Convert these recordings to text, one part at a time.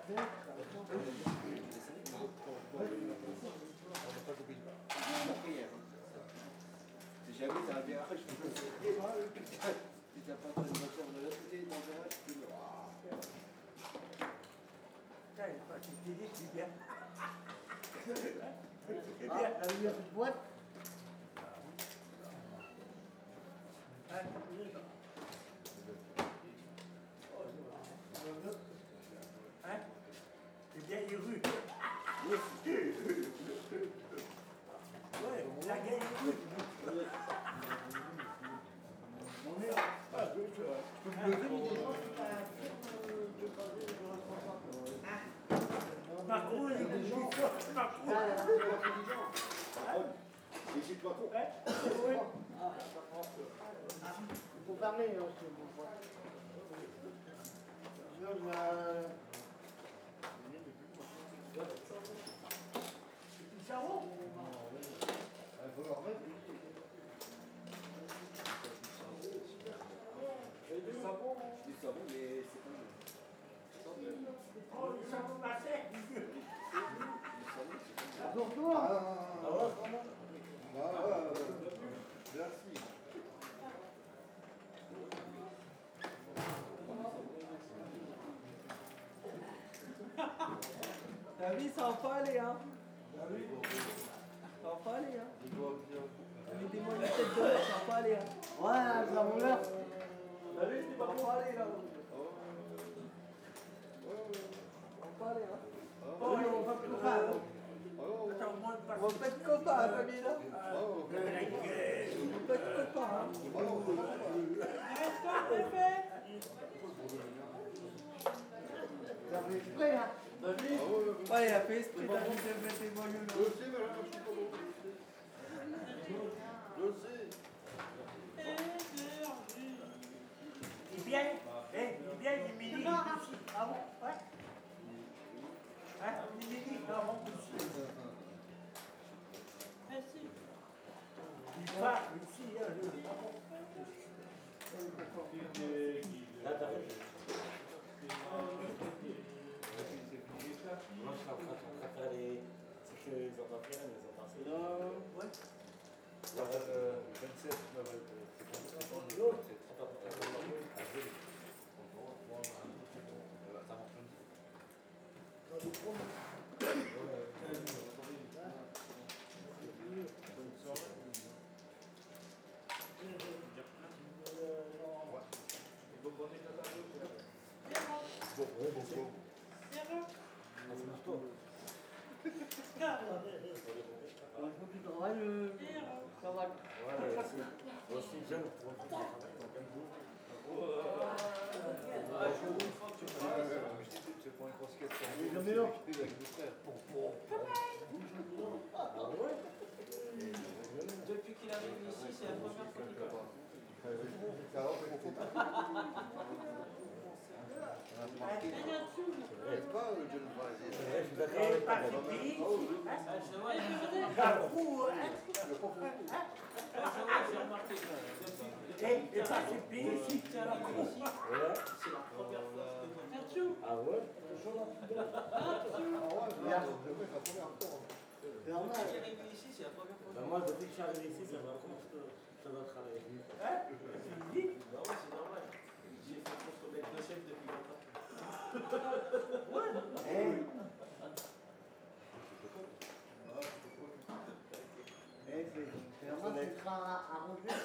Si jamais t'as un virage, je peux te dire, si t'as pas de voiture de l'autre côté, dans le virage, tu peux le... Tiens, tu t'es dit, c'est bien. C'est bien. Ah, t'as vu la petite boîte? Hein? C'est bien les rues. Ouais, la gueule est rues. On est là. Macron, il est gens. Macron. Et c'est toi pour. Oui. Il faut fermer, c'est bon. Sinon, je vais... C'est du savon. Il faut le remettre. Du savon, mais c'est pas Oh, le savon massé. Pour toi. Merci. T'as vu, ça va pas aller, hein? Ça va pas aller, hein? Mettez-moi une tête de l'œuf, ça va pas aller, hein? Ouais, ça va l'heure. T'as vu, c'est pas pour aller, là. Ça va pas aller, hein? Oh, on va plus faire. Attends, moi, On va pas être copains, la famille, là. On va pas être copains, hein? Ça fait exprès, hein. T'as vu? Ouais, il a fait esprit, t'as vu, de mettre les moyens, là. Je sais, mais là, je suis pas bon. Je sais. Il est bien, il est bien, il est mini. Ah bon? Ouais. Hein? Il est mini, non, bon, merci. Il part ici, Moi, je suis en train de préférer c'est que les entreprises, les entreprises. Ouais. 27, c'est bon, L'autre, ça marche même. Tu travailles, ça va. aussi jeune pour un travail, C'est pour une grosse question. Le meilleur. Avec deux frères. Depuis qu'il arrive ici, c'est la première fois qu'il parle. C'est pas le jeune brésil. je suis d'accord avec toi. Et pas ces pays ici. C'est la première fois que je Ah ouais? suis arrivé ici, c'est la première fois. Ben moi, depuis que je suis arrivé ici, c'est vraiment que ça doit travailler. C'est dit. Bah ouais, c'est normal. J'ai fait contre mettre deux chefs depuis longtemps. C'est vraiment c'est train à ranger.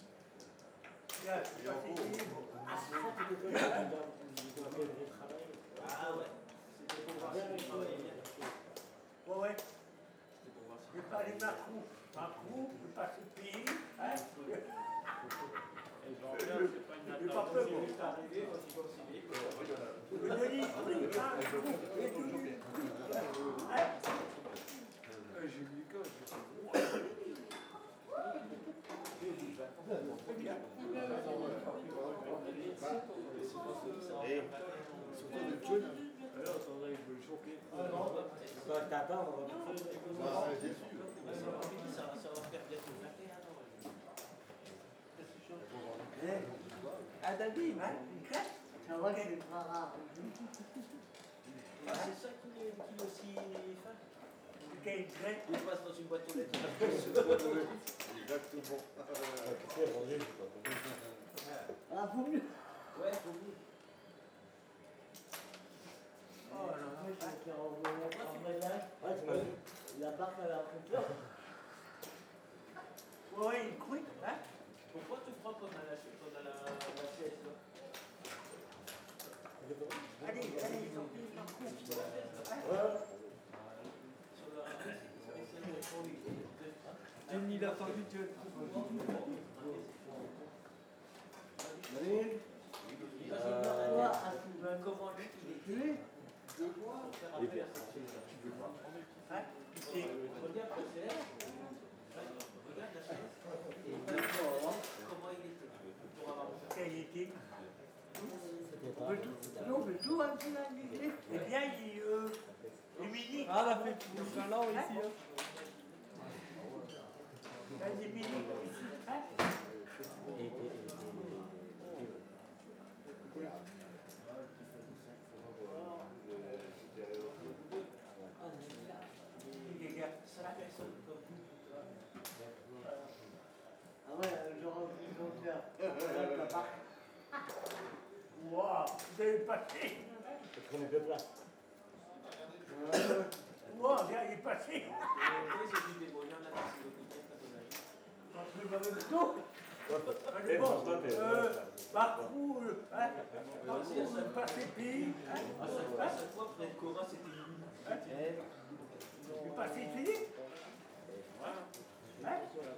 Ah ouais. C'était pour voir si je travaillais bien. Ouais, ouais. C'était pour voir si Je vais pas aller Macron. Macron, je vais passer le pays. Hein? j'ai pas peur. C'est juste arrivé, quand ils considèrent que... Je me dis, J'ai mis le code. Et Surtout le jeune. alors, je vais le choquer. Quand je t'attends, on va tout faire. Ça va faire bientôt 21 ans. Ah, David, hein? Une crêpe? C'est vrai que c'est très rare. Ah, c'est ça qui est aussi fin. Quel grec. Il passe dans une boîte aux lettres. Exactement. C'est rangé, je sais pas. Ah, faut mieux. Ouais, faut mieux. Oh là là. Moi, je vais faire envoyer un ménage. Ouais, tu m'as vu. La barque, elle a un peu peur. Ouais, une truc, hein. Pourquoi tu prends qu'on a la chaise là? Allez, allez, sortez par contre. Jenny l'a pas vu, tu veux. Oui. Toi, à Sylvain, Comment lui il est tu es Hein. C'est regarde le CR. Regarde la chaise. Et comment il était pour avoir qualité. On peut tout, on peut tout un petit lundi. Eh bien, Émilie. Ah, elle a fait tout un an ici. Hein. Émilie, ici. Hein. Les gars, 5 personnes comme vous. Ah ouais, j'aurais pu le faire. La barque. Wow, vous avez passé. On est deux places. Wow, bien, il est passé. J'ai vu des moyens là, c'est le week-end quand on a eu. Le même tout. Eh, Bon, François, t'es- Macrou, hein. Macrou, passé pays. À chaque fois, près de Cora, c'était une Il est passé pays. Hein. Hein.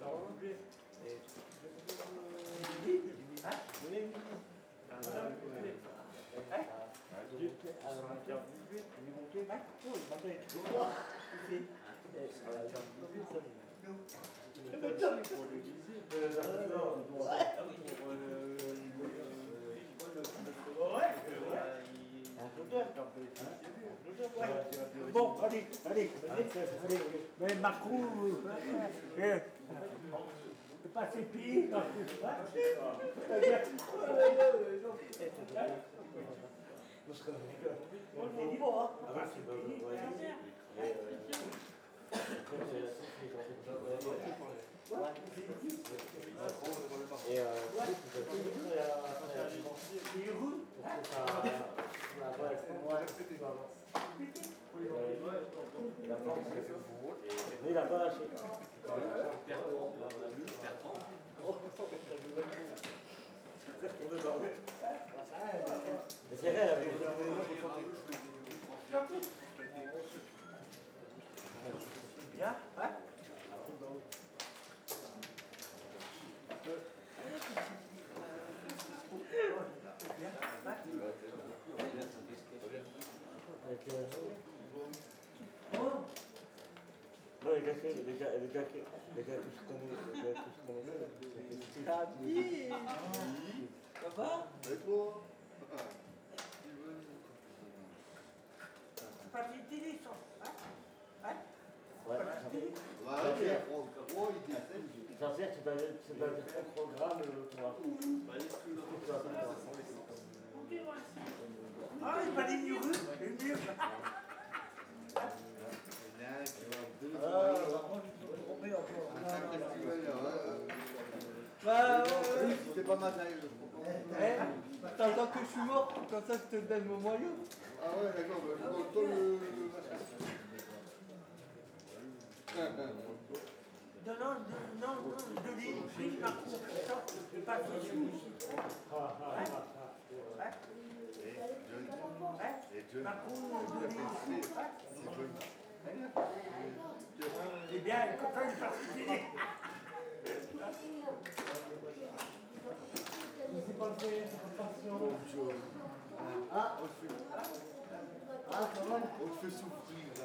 Bon, allez, allez, allez. Mais Macron, c'est pas ses pays. Mais il a pas lâché. Mais c'est vrai, la vérité. Bien, hein. Non, les gars que je connais, Ça va? Et toi? Pas de télé, ça. Hein. Ouais, Ouais, oh, il décède. sincère, tu dois dire un programme, tu vois. Ah, il va aller mieux, mieux. Bah, C'est pas ma taille. t'attends que je suis mort, comme ça je te donne mon maillot. Ah ouais, d'accord, je prends pas le machin. Non, de l'île, prise Macron, ça, pas de ici. Macron, de l'île, eh bien, quand il est parti télé. Ah, ça va. On te fait souffrir là.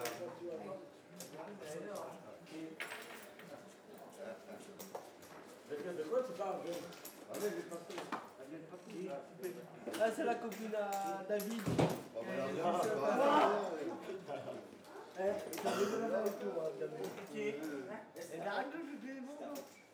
De quoi tu parles? Allez, j'ai pas fait. Ah, c'est la copine à David. Ah, voilà, Eh, t'as vu la photo, hein, David. Qui est, Et arrête de jeter les mots.